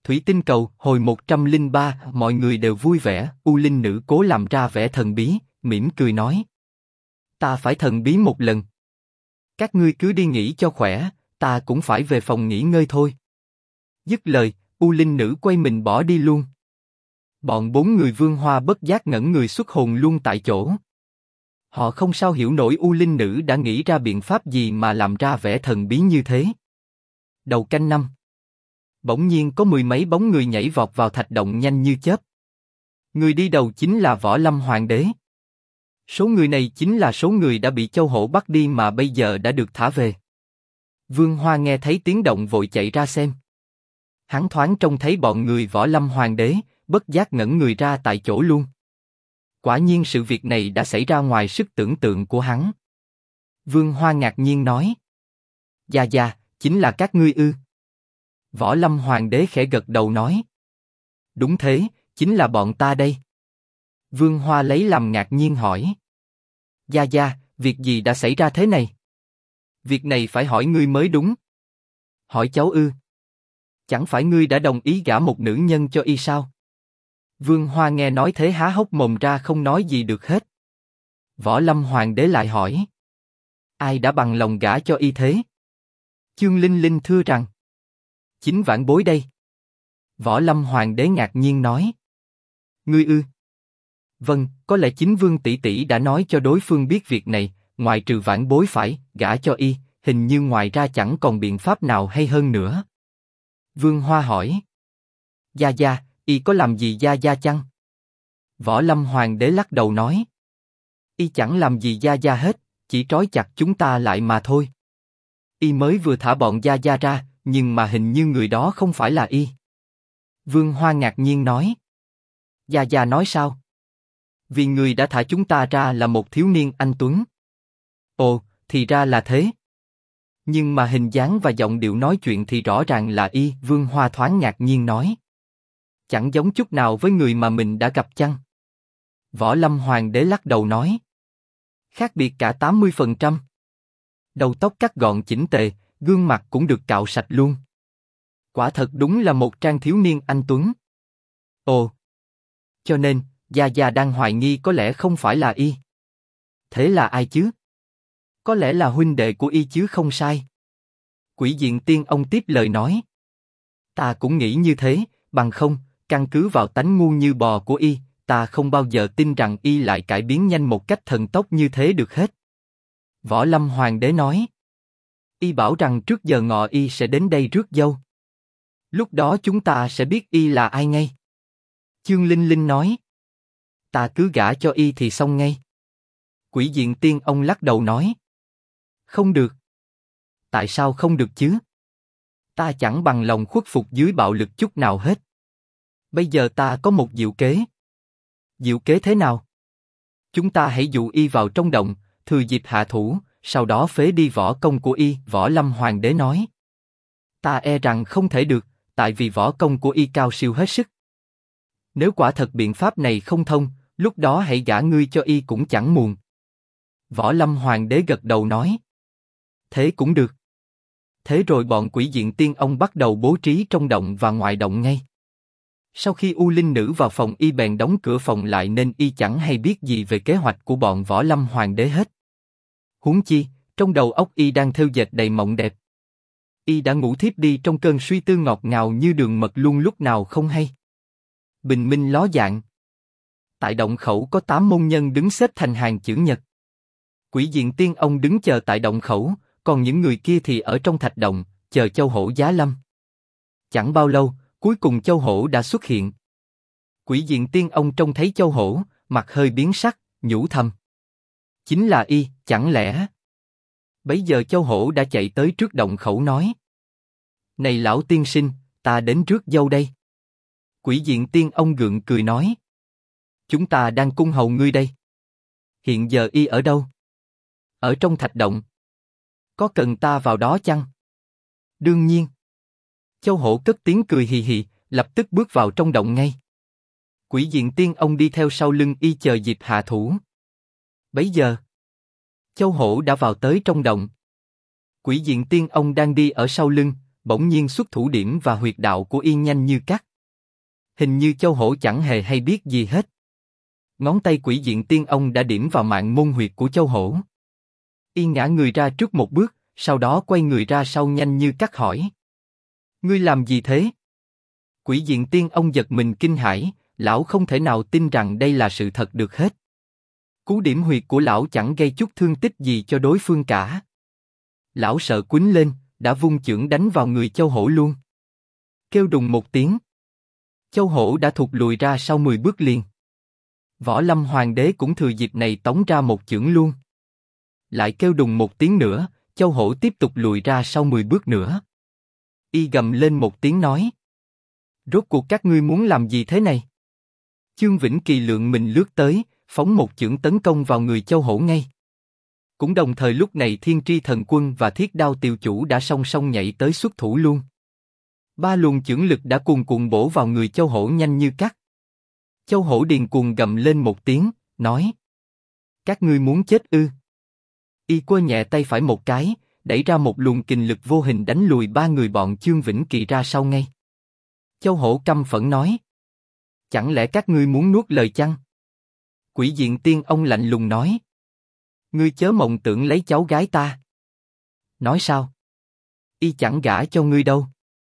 Thủy tinh cầu, hồi 103, mọi người đều vui vẻ, U Linh Nữ cố làm ra vẻ thần bí, mỉm cười nói. Ta phải thần bí một lần. Các ngươi cứ đi nghỉ cho khỏe, ta cũng phải về phòng nghỉ ngơi thôi. Dứt lời, U Linh Nữ quay mình bỏ đi luôn. Bọn 4 người Vương Hoa bất giác ngẩn người xuất hồn luôn tại chỗ. Họ không sao hiểu nổi U Linh Nữ đã nghĩ ra biện pháp gì mà làm ra vẻ thần bí như thế. Đầu canh 5. Bỗng nhiên có mười mấy bóng người nhảy vọt vào thạch động nhanh như chớp. Người đi đầu chính là Võ Lâm Hoàng đế. Số người này chính là số người đã bị Châu Hổ bắt đi mà bây giờ đã được thả về. Vương Hoa nghe thấy tiếng động vội chạy ra xem. Hắn thoáng trông thấy bọn người Võ Lâm Hoàng đế, bất giác ngẩn người ra tại chỗ luôn. Quả nhiên sự việc này đã xảy ra ngoài sức tưởng tượng của hắn. Vương Hoa ngạc nhiên nói. Dạ, chính là các ngươi ư? Võ Lâm Hoàng đế khẽ gật đầu nói. Đúng thế, chính là bọn ta đây. Vương Hoa lấy làm ngạc nhiên hỏi. Dạ, việc gì đã xảy ra thế này? Việc này phải hỏi ngươi mới đúng. Hỏi cháu ư? Chẳng phải ngươi đã đồng ý gả một nữ nhân cho y sao? Vương Hoa nghe nói thế há hốc mồm ra không nói gì được hết. Võ Lâm Hoàng đế lại hỏi. Ai đã bằng lòng gả cho y thế? Chương Linh Linh thưa rằng. Chính vãn bối đây. Võ Lâm Hoàng đế ngạc nhiên nói. Ngươi ư? Vâng, có lẽ chính Vương tỷ tỷ đã nói cho đối phương biết việc này, ngoài trừ vãn bối phải gả cho y, hình như ngoài ra chẳng còn biện pháp nào hay hơn nữa. Vương Hoa hỏi. Gia, y có làm gì Gia chăng? Võ Lâm Hoàng đế lắc đầu nói. Y chẳng làm gì Gia hết, chỉ trói chặt chúng ta lại mà thôi. Y mới vừa thả bọn Gia ra, nhưng mà hình như người đó không phải là y. Vương Hoa ngạc nhiên nói. Gia nói sao? Vì người đã thả chúng ta ra là một thiếu niên anh tuấn. Ồ, thì ra là thế. Nhưng mà hình dáng và giọng điệu nói chuyện thì rõ ràng là y. Vương Hoa thoáng ngạc nhiên nói. Chẳng giống chút nào với người mà mình đã gặp chăng? Võ Lâm Hoàng đế lắc đầu nói. Khác biệt cả 80%. Đầu tóc cắt gọn chỉnh tề, gương mặt cũng được cạo sạch luôn. Quả thật đúng là một trang thiếu niên anh tuấn. Ồ. Cho nên, Gia đang hoài nghi có lẽ không phải là y. Thế là ai chứ? Có lẽ là huynh đệ của y chứ không sai. Quỷ Diện Tiên ông tiếp lời nói. Ta cũng nghĩ như thế, bằng không, căn cứ vào tánh ngu như bò của y, ta không bao giờ tin rằng y lại cải biến nhanh một cách thần tốc như thế được hết. Võ Lâm Hoàng đế nói. Y bảo rằng trước giờ ngọ y sẽ đến đây rước dâu. Lúc đó chúng ta sẽ biết y là ai ngay. Chương Linh Linh nói. Ta cứ gả cho y thì xong ngay. Quỷ Diện Tiên ông lắc đầu nói. Không được. Tại sao không được chứ? Ta chẳng bằng lòng khuất phục dưới bạo lực chút nào hết. Bây giờ ta có một diệu kế. Diệu kế thế nào? Chúng ta hãy dụ y vào trong động, thừa dịp hạ thủ, sau đó phế đi võ công của y. Võ Lâm Hoàng đế nói. Ta e rằng không thể được, tại vì võ công của y cao siêu hết sức. Nếu quả thật biện pháp này không thông, lúc đó hãy gả ngươi cho y cũng chẳng muộn. Võ Lâm Hoàng đế gật đầu nói. Thế cũng được. Thế rồi bọn Quỷ Diện Tiên ông bắt đầu bố trí trong động và ngoài động ngay. Sau khi U Linh Nữ vào phòng y bèn đóng cửa phòng lại nên y chẳng hay biết gì về kế hoạch của bọn Võ Lâm Hoàng đế hết. Huống chi, trong đầu óc y đang thêu dệt đầy mộng đẹp. Y đã ngủ thiếp đi trong cơn suy tư ngọt ngào như đường mật luôn lúc nào không hay. Bình minh ló dạng. Tại động khẩu có 8 môn nhân đứng xếp thành hàng chữ nhật. Quỷ Diện Tiên ông đứng chờ tại động khẩu, còn những người kia thì ở trong thạch động, chờ Châu Hổ giá lâm. Chẳng bao lâu, cuối cùng Châu Hổ đã xuất hiện. Quỷ Diện Tiên ông trông thấy Châu Hổ, mặt hơi biến sắc, nhủ thầm. Chính là y, chẳng lẽ? Bấy giờ Châu Hổ đã chạy tới trước động khẩu nói. Này lão tiên sinh, ta đến rước dâu đây. Quỷ Diện Tiên ông gượng cười nói. Chúng ta đang cung hầu ngươi đây. Hiện giờ y ở đâu? Ở trong thạch động. Có cần ta vào đó chăng? Đương nhiên. Châu Hổ cất tiếng cười hì hì, lập tức bước vào trong động ngay. Quỷ Diện Tiên ông đi theo sau lưng y chờ dịp hạ thủ. Bấy giờ, Châu Hổ đã vào tới trong động. Quỷ Diện Tiên ông đang đi ở sau lưng, bỗng nhiên xuất thủ điểm và huyệt đạo của y nhanh như cắt. Hình như Châu Hổ chẳng hề hay biết gì hết. Ngón tay Quỷ Diện Tiên Ông đã điểm vào mạng môn huyệt của Châu Hổ. Y ngã người ra trước một bước, sau đó quay người ra sau nhanh như cắt hỏi: Ngươi làm gì thế? Quỷ Diện Tiên Ông giật mình kinh hãi, lão không thể nào tin rằng đây là sự thật được hết. Cú điểm huyệt của lão chẳng gây chút thương tích gì cho đối phương cả. Lão sợ quýnh lên, đã vung chưởng đánh vào người Châu Hổ luôn. Kêu đùng một tiếng. Châu Hổ đã thụt lùi ra sau 10 bước liền. Võ Lâm Hoàng đế cũng thừa dịp này tống ra một chưởng luôn. Lại kêu đùng một tiếng nữa, Châu Hổ tiếp tục lùi ra sau 10 bước nữa. Y gầm lên một tiếng nói: Rốt cuộc các ngươi muốn làm gì thế này? Chương Vĩnh Kỳ lượng mình lướt tới, phóng một chưởng tấn công vào người Châu Hổ ngay. Cũng đồng thời lúc này Thiên Tri Thần Quân và Thiết Đao Tiều Chủ đã song song nhảy tới xuất thủ luôn. Ba luồng chưởng lực đã cuồn cuộn bổ vào người Châu Hổ nhanh như cắt. Châu Hổ điên cuồng gầm lên một tiếng, nói: Các ngươi muốn chết ư? Y quơ nhẹ tay phải một cái, đẩy ra một luồng kình lực vô hình đánh lùi ba người bọn Chương Vĩnh Kỳ ra sau ngay. Châu Hổ căm phẫn nói: Chẳng lẽ các ngươi muốn nuốt lời chăng? Quỷ Diện Tiên Ông lạnh lùng nói: Ngươi chớ mộng tưởng lấy cháu gái ta. Nói sao? Y chẳng gả cho ngươi đâu.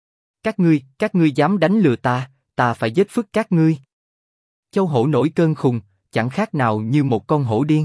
Các ngươi dám đánh lừa ta phải giết phức các ngươi. Châu Hổ nổi cơn khùng, chẳng khác nào như một con hổ điên.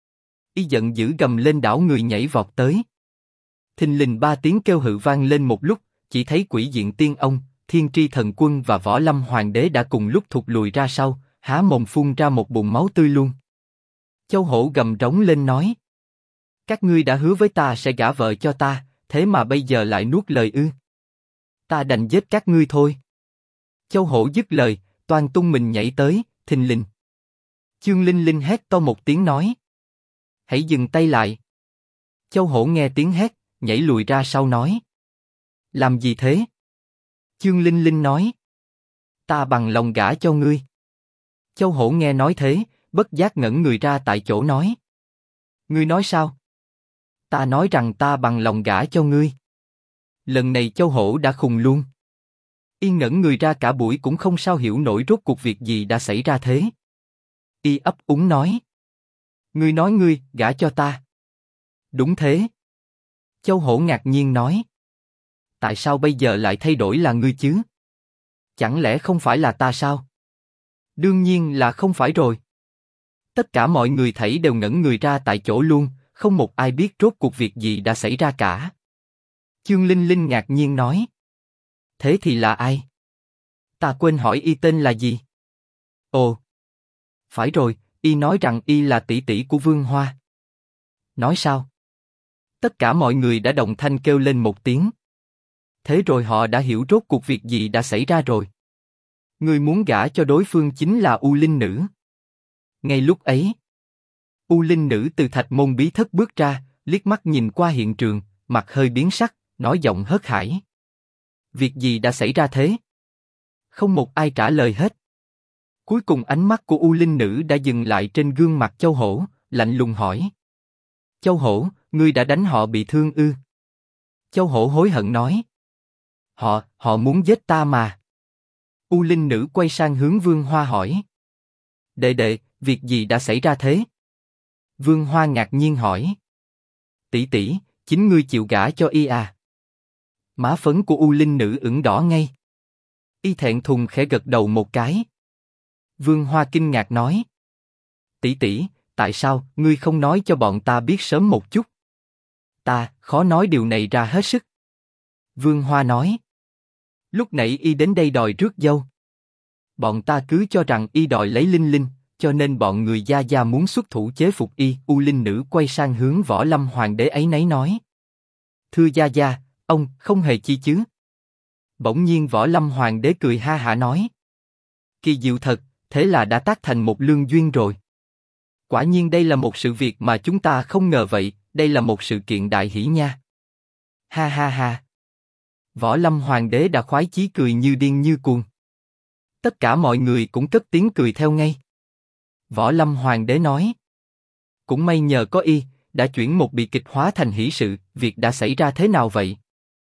Y giận dữ gầm lên đảo người nhảy vọt tới. Thình lình ba tiếng kêu hự vang lên một lúc, chỉ thấy Quỷ Diện Tiên Ông, Thiên Tri Thần Quân và Võ Lâm Hoàng đế đã cùng lúc thụt lùi ra sau, há mồm phun ra một bùn máu tươi luôn. Châu Hổ gầm rống lên nói: Các ngươi đã hứa với ta sẽ gả vợ cho ta, thế mà bây giờ lại nuốt lời ư? Ta đành giết các ngươi thôi. Châu Hổ dứt lời, toan tung mình nhảy tới, thình lình. Chương Linh Linh hét to một tiếng nói: Hãy dừng tay lại. Châu Hổ nghe tiếng hét, nhảy lùi ra sau nói: Làm gì thế? Chương Linh Linh nói: Ta bằng lòng gả cho ngươi. Châu Hổ nghe nói thế, bất giác ngẩn người ra tại chỗ nói: Ngươi nói sao? Ta nói rằng ta bằng lòng gả cho ngươi. Lần này Châu Hổ đã khùng luôn. Y ngẩn người ra cả buổi cũng không sao hiểu nổi rốt cuộc việc gì đã xảy ra thế. Y ấp úng nói: Ngươi nói ngươi gả cho ta? Đúng thế. Châu Hổ ngạc nhiên nói: Tại sao bây giờ lại thay đổi là ngươi chứ? Chẳng lẽ không phải là ta sao? Đương nhiên là không phải rồi. Tất cả mọi người thảy đều ngẩn người ra tại chỗ luôn, không một ai biết rốt cuộc việc gì đã xảy ra cả. Chương Linh Linh ngạc nhiên nói: Thế thì là ai? Ta quên hỏi y tên là gì? Ồ, phải rồi, y nói rằng y là tỷ tỷ của Vương Hoa. Nói sao? Tất cả mọi người đã đồng thanh kêu lên một tiếng. Thế rồi họ đã hiểu rốt cuộc việc gì đã xảy ra rồi. Người muốn gả cho đối phương chính là U Linh Nữ. Ngay lúc ấy, U Linh Nữ từ Thạch Môn Bí Thất bước ra, liếc mắt nhìn qua hiện trường, mặt hơi biến sắc, nói giọng hớt hải: Việc gì đã xảy ra thế? Không một ai trả lời hết. Cuối cùng ánh mắt của U Linh Nữ đã dừng lại trên gương mặt Châu Hổ, lạnh lùng hỏi: Châu Hổ, ngươi đã đánh họ bị thương ư? Châu Hổ hối hận nói: Họ muốn giết ta mà. U Linh Nữ quay sang hướng Vương Hoa hỏi: Đệ, việc gì đã xảy ra thế? Vương Hoa ngạc nhiên hỏi: Tỷ tỷ, chính ngươi chịu gả cho y à? Má phấn của U Linh Nữ ửng đỏ ngay. Y thẹn thùng khẽ gật đầu một cái. Vương Hoa kinh ngạc nói: Tỷ tỷ, tại sao ngươi không nói cho bọn ta biết sớm một chút? Ta khó nói điều này ra hết sức. Vương Hoa nói: Lúc nãy y đến đây đòi rước dâu. Bọn ta cứ cho rằng y đòi lấy Linh Linh, cho nên bọn người gia gia muốn xuất thủ chế phục y. U Linh Nữ quay sang hướng Võ Lâm Hoàng đế ấy nấy nói: Thưa gia gia, ông không hề chi chứ? Bỗng nhiên Võ Lâm Hoàng đế cười ha hả nói: Kỳ diệu thật, thế là đã tác thành một lương duyên rồi. Quả nhiên đây là một sự việc mà chúng ta không ngờ vậy, đây là một sự kiện đại hỷ nha. Ha ha ha. Võ Lâm Hoàng đế đã khoái chí cười như điên như cuồng. Tất cả mọi người cũng cất tiếng cười theo ngay. Võ Lâm Hoàng đế nói: Cũng may nhờ có y, đã chuyển một bi kịch hóa thành hỷ sự, việc đã xảy ra thế nào vậy?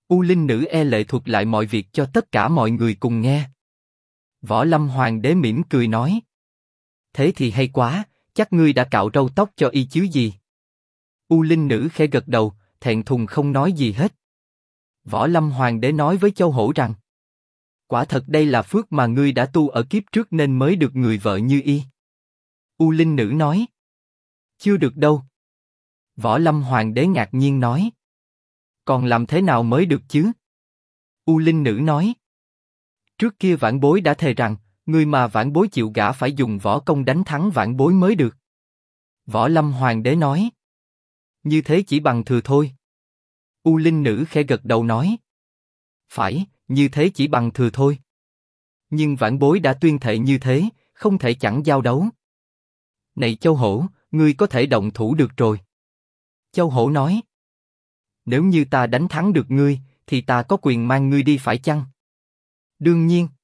U Linh Nữ e lệ thuật lại mọi việc cho tất cả mọi người cùng nghe. Võ Lâm Hoàng đế mỉm cười nói. Thế thì hay quá, chắc ngươi đã cạo râu tóc cho y chứ gì. U Linh Nữ khẽ gật đầu, thẹn thùng không nói gì hết. Võ Lâm Hoàng đế nói với Châu Hổ rằng, quả thật đây là phước mà ngươi đã tu ở kiếp trước nên mới được người vợ như y. U Linh Nữ nói, chưa được đâu. Võ Lâm Hoàng đế ngạc nhiên nói, còn làm thế nào mới được chứ? U Linh Nữ nói, trước kia vãn bối đã thề rằng, người mà vãn bối chịu gả phải dùng võ công đánh thắng vãn bối mới được. Võ Lâm Hoàng đế nói, như thế chỉ bằng thừa thôi. U Linh Nữ khẽ gật đầu nói, phải, như thế chỉ bằng thừa thôi. Nhưng vãn bối đã tuyên thệ như thế, không thể chẳng giao đấu. Này Châu Hổ, ngươi có thể động thủ được rồi. Châu Hổ nói, nếu như ta đánh thắng được ngươi, thì ta có quyền mang ngươi đi phải chăng? Đương nhiên.